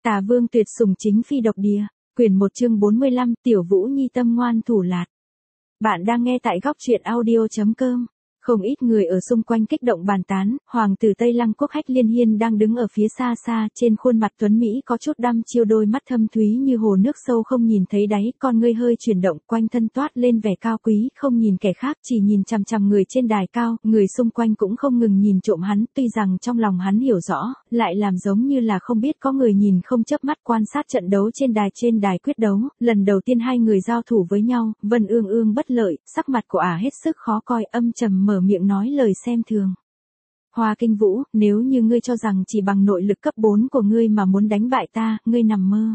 Tà Vương tuyệt sủng chính phi độc địa, quyển 1 chương 45, Tiểu Vũ Nhi tâm ngoan thủ lạt. Bạn đang nghe tại góc truyện audio.com. Không ít người ở xung quanh kích động bàn tán, hoàng tử Tây Lăng Quốc Hách Liên Hiên đang đứng ở phía xa xa, trên khuôn mặt tuấn Mỹ có chút đăm chiêu, đôi mắt thâm thúy như hồ nước sâu không nhìn thấy đáy, con ngươi hơi chuyển động, quanh thân toát lên vẻ cao quý, không nhìn kẻ khác, chỉ nhìn chằm chằm người trên đài cao, người xung quanh cũng không ngừng nhìn trộm hắn, tuy rằng trong lòng hắn hiểu rõ, lại làm giống như là không biết có người nhìn không chớp mắt quan sát trận đấu trên đài quyết đấu, lần đầu tiên hai người giao thủ với nhau, Vân Ương Ương bất lợi, sắc mặt của ả hết sức khó coi, âm trầm mở miệng nói lời xem thường. Hoa Kinh Vũ, nếu như ngươi cho rằng chỉ bằng nội lực cấp 4 của ngươi mà muốn đánh bại ta, ngươi nằm mơ.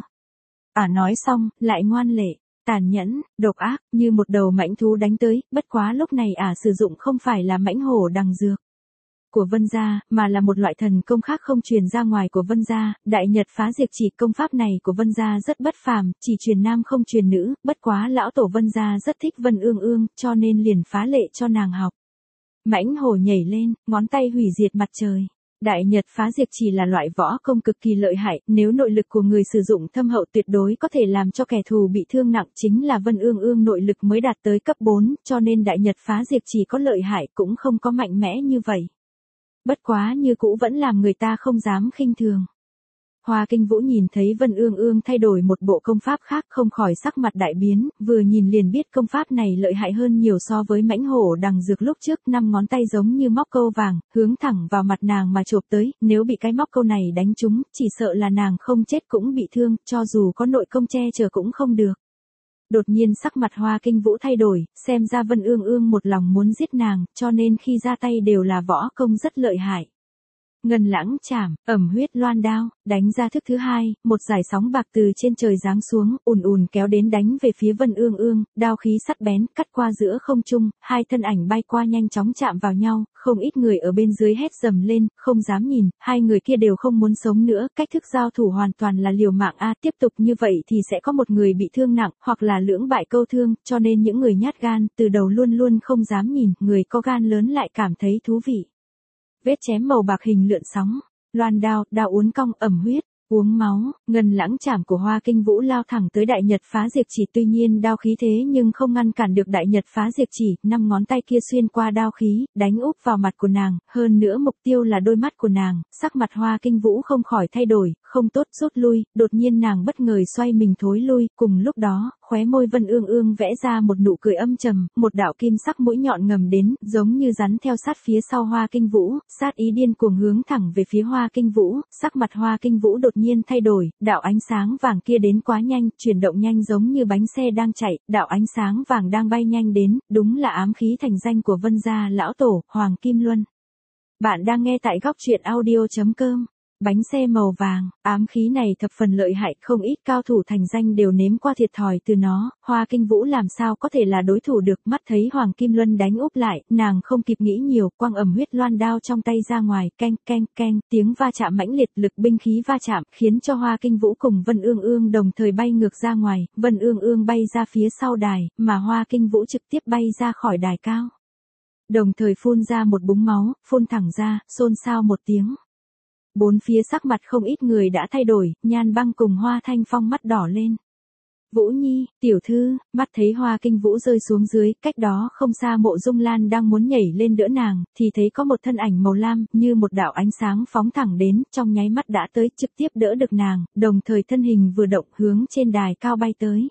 Ả nói xong, lại ngoan lệ, tàn nhẫn, độc ác, như một đầu mãnh thú đánh tới, bất quá lúc này ả sử dụng không phải là mãnh hổ đằng dược của Vân gia, mà là một loại thần công khác không truyền ra ngoài của Vân gia, Đại Nhật Phá Diệt Chỉ. Công pháp này của Vân gia rất bất phàm, chỉ truyền nam không truyền nữ, bất quá lão tổ Vân gia rất thích Vân Ương Ương, cho nên liền phá lệ cho nàng học. Mãnh hổ nhảy lên, ngón tay hủy diệt mặt trời. Đại Nhật Phá Diệt Chỉ là loại võ công cực kỳ lợi hại, nếu nội lực của người sử dụng thâm hậu tuyệt đối có thể làm cho kẻ thù bị thương nặng, chính là Vân Ương Ương nội lực mới đạt tới cấp 4, cho nên Đại Nhật Phá Diệt Chỉ có lợi hại cũng không có mạnh mẽ như vậy. Bất quá như cũ vẫn làm người ta không dám khinh thường. Hoa Kinh Vũ nhìn thấy Vân Ương Ương thay đổi một bộ công pháp khác không khỏi sắc mặt đại biến, vừa nhìn liền biết công pháp này lợi hại hơn nhiều so với mãnh hổ đằng dược lúc trước, 5 ngón tay giống như móc câu vàng, hướng thẳng vào mặt nàng mà chộp tới, nếu bị cái móc câu này đánh trúng, chỉ sợ là nàng không chết cũng bị thương, cho dù có nội công che chở cũng không được. Đột nhiên sắc mặt Hoa Kinh Vũ thay đổi, xem ra Vân Ương Ương một lòng muốn giết nàng, cho nên khi ra tay đều là võ công rất lợi hại. Ngân Lãng Chảm, ẩm huyết loan đao, đánh ra thức thứ hai, một dải sóng bạc từ trên trời giáng xuống, ùn ùn kéo đến đánh về phía Vân Ương Ương, đao khí sắc bén, cắt qua giữa không trung, hai thân ảnh bay qua nhanh chóng chạm vào nhau, không ít người ở bên dưới hét dầm lên, không dám nhìn, hai người kia đều không muốn sống nữa, cách thức giao thủ hoàn toàn là liều mạng a, tiếp tục như vậy thì sẽ có một người bị thương nặng, hoặc là lưỡng bại câu thương, cho nên những người nhát gan, từ đầu luôn luôn không dám nhìn, người có gan lớn lại cảm thấy thú vị. Vết chém màu bạc hình lượn sóng, loan đao, đao uốn cong, ẩm huyết, uống máu, Ngân Lãng Chảm của Hoa Kinh Vũ lao thẳng tới Đại Nhật Phá Diệt Chỉ, tuy nhiên đao khí thế nhưng không ngăn cản được Đại Nhật Phá Diệt Chỉ, 5 ngón tay kia xuyên qua đao khí, đánh úp vào mặt của nàng, hơn nữa mục tiêu là đôi mắt của nàng, sắc mặt Hoa Kinh Vũ không khỏi thay đổi, không tốt, rút lui, đột nhiên nàng bất ngờ xoay mình thối lui, cùng lúc đó, khóe môi Vân Ương Ương vẽ ra một nụ cười âm trầm, một đạo kim sắc mũi nhọn ngầm đến, giống như rắn theo sát phía sau Hoa Kinh Vũ, sát ý điên cuồng hướng thẳng về phía Hoa Kinh Vũ, sắc mặt Hoa Kinh Vũ đột nhiên thay đổi, đạo ánh sáng vàng kia đến quá nhanh, chuyển động nhanh giống như bánh xe đang chạy, đạo ánh sáng vàng đang bay nhanh đến, đúng là ám khí thành danh của Vân gia lão tổ, Hoàng Kim Luân. Bạn đang nghe tại góc truyện audio.com. Bánh xe màu vàng, ám khí này thập phần lợi hại, không ít cao thủ thành danh đều nếm qua thiệt thòi từ nó, Hoa Kinh Vũ làm sao có thể là đối thủ được, mắt thấy Hoàng Kim Luân đánh úp lại, nàng không kịp nghĩ nhiều, quăng ẩm huyết loan đao trong tay ra ngoài, keng keng keng, tiếng va chạm mãnh liệt, lực binh khí va chạm, khiến cho Hoa Kinh Vũ cùng Vân Ương Ương đồng thời bay ngược ra ngoài, Vân Ương Ương bay ra phía sau đài, mà Hoa Kinh Vũ trực tiếp bay ra khỏi đài cao. Đồng thời phun ra một búng máu, phun thẳng ra, xôn xao một tiếng. Bốn phía sắc mặt không ít người đã thay đổi, Nhan Băng cùng Hoa Thanh Phong mắt đỏ lên. Vũ Nhi, tiểu thư, mắt thấy Hoa Kinh Vũ rơi xuống dưới, cách đó không xa Mộ Dung Lan đang muốn nhảy lên đỡ nàng, thì thấy có một thân ảnh màu lam, như một đạo ánh sáng phóng thẳng đến, trong nháy mắt đã tới, trực tiếp đỡ được nàng, đồng thời thân hình vừa động hướng trên đài cao bay tới.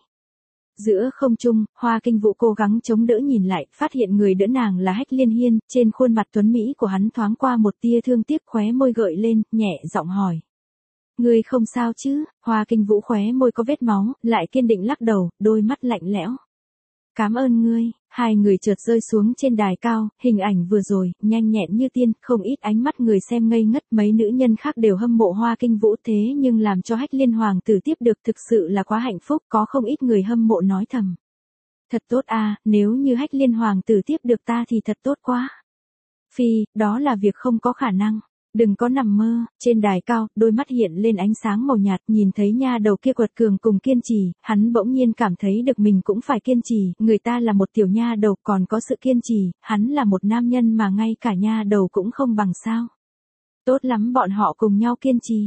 Giữa không trung, Hoa Kinh Vũ cố gắng chống đỡ nhìn lại, phát hiện người đỡ nàng là Hách Liên Hiên, trên khuôn mặt tuấn Mỹ của hắn thoáng qua một tia thương tiếc, khóe môi gợi lên, nhẹ giọng hỏi. Ngươi không sao chứ? Hoa Kinh Vũ khóe môi có vết máu, lại kiên định lắc đầu, đôi mắt lạnh lẽo. Cảm ơn ngươi, hai người chợt rơi xuống trên đài cao, hình ảnh vừa rồi, nhanh nhẹn như tiên, không ít ánh mắt người xem ngây ngất, mấy nữ nhân khác đều hâm mộ Hoa Kinh Vũ thế nhưng làm cho Hách Liên Hoàng tử tiếp được thực sự là quá hạnh phúc, có không ít người hâm mộ nói thầm. Thật tốt a, nếu như Hách Liên Hoàng tử tiếp được ta thì thật tốt quá. Phi, đó là việc không có khả năng. Đừng có nằm mơ, trên đài cao, đôi mắt hiện lên ánh sáng màu nhạt, nhìn thấy nha đầu kia quật cường cùng kiên trì, hắn bỗng nhiên cảm thấy được mình cũng phải kiên trì, người ta là một tiểu nha đầu còn có sự kiên trì, hắn là một nam nhân mà ngay cả nha đầu cũng không bằng sao. Tốt lắm, bọn họ cùng nhau kiên trì.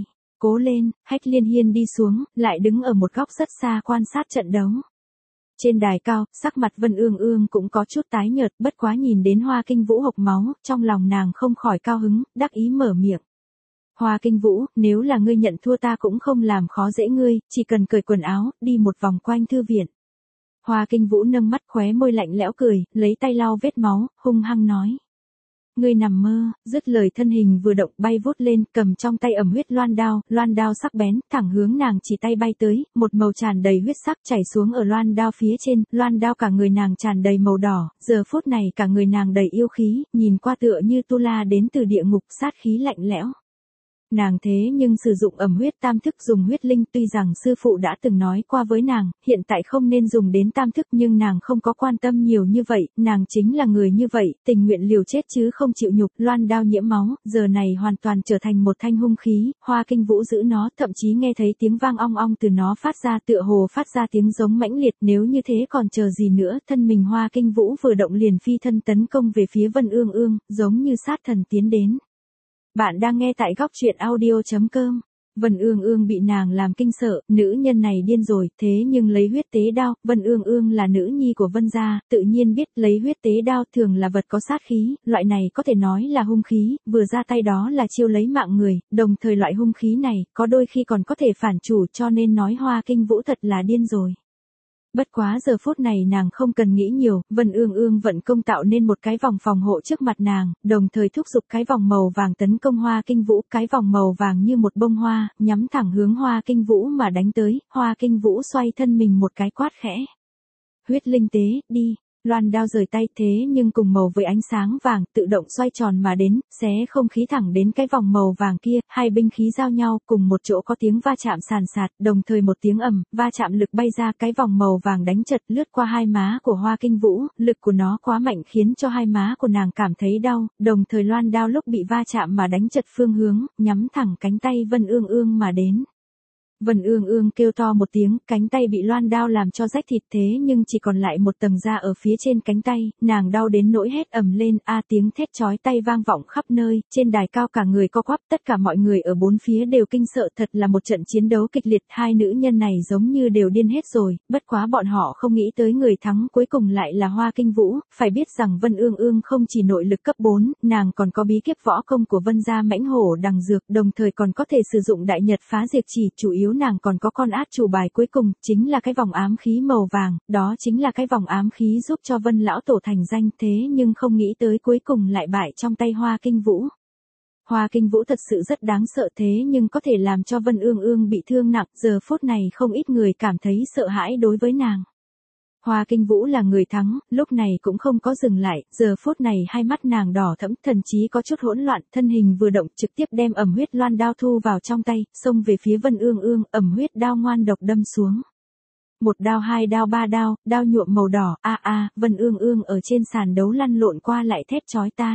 cố lên, Hách Liên Hiên đi xuống, lại đứng ở một góc rất xa quan sát trận đấu. Trên đài cao, sắc mặt Vân Ương Ương cũng có chút tái nhợt, bất quá nhìn đến Hoa Kinh Vũ hộc máu, trong lòng nàng không khỏi cao hứng, đắc ý mở miệng. Hoa Kinh Vũ, nếu là ngươi nhận thua ta cũng không làm khó dễ ngươi, chỉ cần cởi quần áo, đi một vòng quanh thư viện. Hoa Kinh Vũ nâng mắt khóe môi lạnh lẽo cười, lấy tay lau vết máu, hung hăng nói. Ngươi nằm mơ, dứt lời thân hình vừa động bay vút lên, cầm trong tay ẩm huyết loan đao sắc bén, thẳng hướng nàng chỉ tay bay tới, một màu tràn đầy huyết sắc chảy xuống ở loan đao phía trên, loan đao cả người nàng tràn đầy màu đỏ, giờ phút này cả người nàng đầy yêu khí, nhìn qua tựa như tu la đến từ địa ngục, sát khí lạnh lẽo. Nàng thế nhưng sử dụng ẩm huyết tam thức dùng huyết linh, tuy rằng sư phụ đã từng nói qua với nàng, hiện tại không nên dùng đến tam thức nhưng nàng không có quan tâm nhiều như vậy, nàng chính là người như vậy, tình nguyện liều chết chứ không chịu nhục, loan đao nhiễm máu, giờ này hoàn toàn trở thành một thanh hung khí, Hoa Kinh Vũ giữ nó, thậm chí nghe thấy tiếng vang ong ong từ nó phát ra tựa hồ phát ra tiếng giống mãnh liệt, nếu như thế còn chờ gì nữa, thân mình Hoa Kinh Vũ vừa động liền phi thân tấn công về phía Vân Ương Ương, giống như sát thần tiến đến. Bạn đang nghe tại góc truyện audio.com. Vân Ương Ương bị nàng làm kinh sợ, nữ nhân này điên rồi, thế nhưng lấy huyết tế đao, Vân Ương Ương là nữ nhi của Vân gia, tự nhiên biết lấy huyết tế đao thường là vật có sát khí, loại này có thể nói là hung khí, vừa ra tay đó là chiêu lấy mạng người, đồng thời loại hung khí này, có đôi khi còn có thể phản chủ cho nên nói Hoa Kinh Vũ thật là điên rồi. Bất quá giờ phút này nàng không cần nghĩ nhiều, Vân Ương Ương vận công tạo nên một cái vòng phòng hộ trước mặt nàng, đồng thời thúc giục cái vòng màu vàng tấn công Hoa Kinh Vũ, cái vòng màu vàng như một bông hoa, nhắm thẳng hướng Hoa Kinh Vũ mà đánh tới, Hoa Kinh Vũ xoay thân mình một cái quát khẽ. Huyết linh tế, đi. Loan đao rời tay thế nhưng cùng màu với ánh sáng vàng, tự động xoay tròn mà đến, xé không khí thẳng đến cái vòng màu vàng kia, hai binh khí giao nhau, cùng một chỗ có tiếng va chạm sàn sạt, đồng thời một tiếng ầm, va chạm lực bay ra, cái vòng màu vàng đánh chật lướt qua hai má của Hoa Kinh Vũ, lực của nó quá mạnh khiến cho hai má của nàng cảm thấy đau, đồng thời loan đao lúc bị va chạm mà đánh chật phương hướng, nhắm thẳng cánh tay Vân Ương Ương mà đến. Vân Ương Ương kêu to một tiếng, cánh tay bị loan đao làm cho rách thịt thế nhưng chỉ còn lại một tầng da ở phía trên cánh tay, nàng đau đến nỗi hét ầm lên, tiếng thét chói tai vang vọng khắp nơi, trên đài cao cả người co quắp, tất cả mọi người ở bốn phía đều kinh sợ, thật là một trận chiến đấu kịch liệt, hai nữ nhân này giống như đều điên hết rồi, bất quá bọn họ không nghĩ tới người thắng cuối cùng lại là Hoa Kinh Vũ, phải biết rằng Vân Ương Ương không chỉ nội lực cấp 4, nàng còn có bí kíp võ công của Vân gia Mãnh Hổ Đằng Dược, đồng thời còn có thể sử dụng đại nhật phá diệt chỉ, chủ yếu nàng còn có con át chủ bài cuối cùng, chính là cái vòng ám khí màu vàng, đó chính là cái vòng ám khí giúp cho Vân lão tổ thành danh, thế nhưng không nghĩ tới cuối cùng lại bại trong tay Hoa Kinh Vũ. Hoa Kinh Vũ thật sự rất đáng sợ thế nhưng có thể làm cho Vân Ương Ương bị thương nặng, giờ phút này không ít người cảm thấy sợ hãi đối với nàng. Hoa Kinh Vũ là người thắng, lúc này cũng không có dừng lại, giờ phút này hai mắt nàng đỏ thẫm, thần trí có chút hỗn loạn, thân hình vừa động trực tiếp đem ẩm huyết loan đao thu vào trong tay, xông về phía Vân Ương Ương, ẩm huyết đao ngoan độc đâm xuống. Một đao, hai đao, ba đao, đao nhuộm màu đỏ, Vân Ương Ương ở trên sàn đấu lăn lộn qua lại thét chói tai.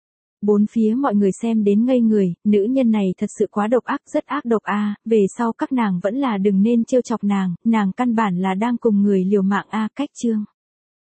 Bốn phía mọi người xem đến ngây người, nữ nhân này thật sự quá độc ác, rất ác độc về sau các nàng vẫn là đừng nên trêu chọc nàng căn bản là đang cùng người liều mạng cách chương.